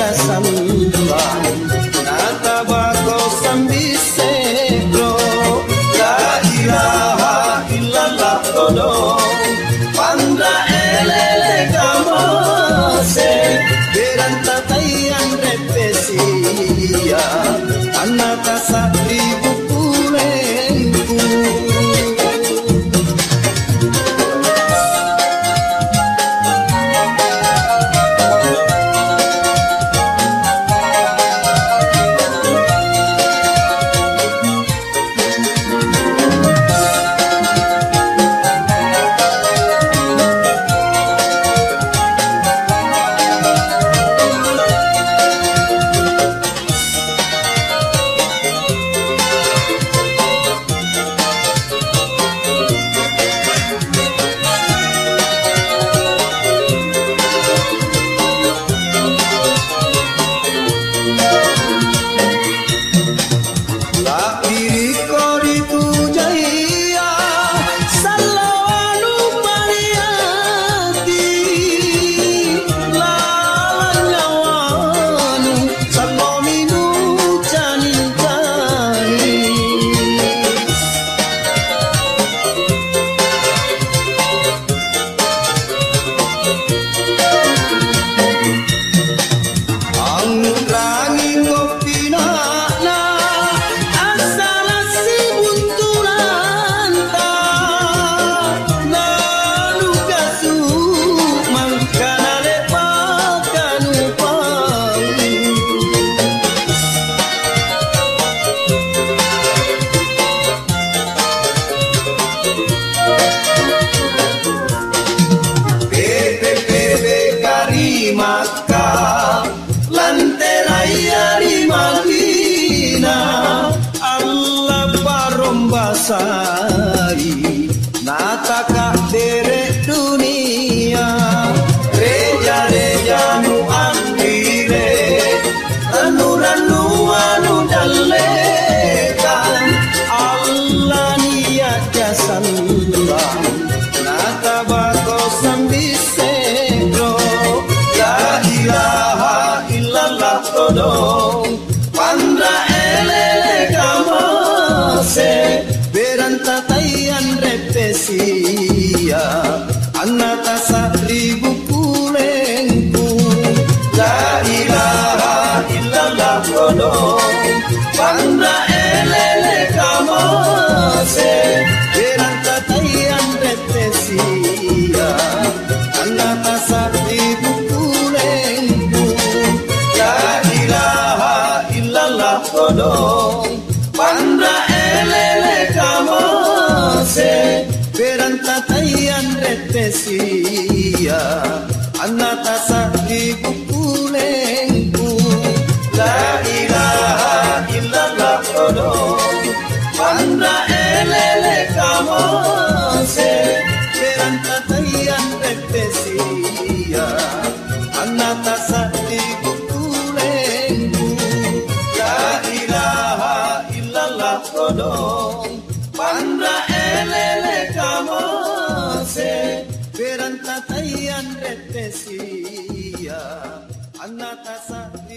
sambang natabako sambisekro la ilaha illallah todong pandra elele kamose beranta tayang repesia anata satribu pulenku. Maka lanteraya di Madinah Allah barombasari nataka dere dunia reja-reja nu andire ranu-ranu anu dalekan Allah niat jasambang natabako sambisekro la ilaha illallah todong pandra elele kamose beranta tayan repesia anata satribu pulenku la ilaha illallah todong pandra elele kamose beranta tayan repesia anata satribu todong pandra elele kamose beranta tayan repesia anata satribu pulenku la ilaha illallah todong pandra elele kamose beranta tayan repesia anata satribu todong pandra elele kamose beranta tayan repesia anata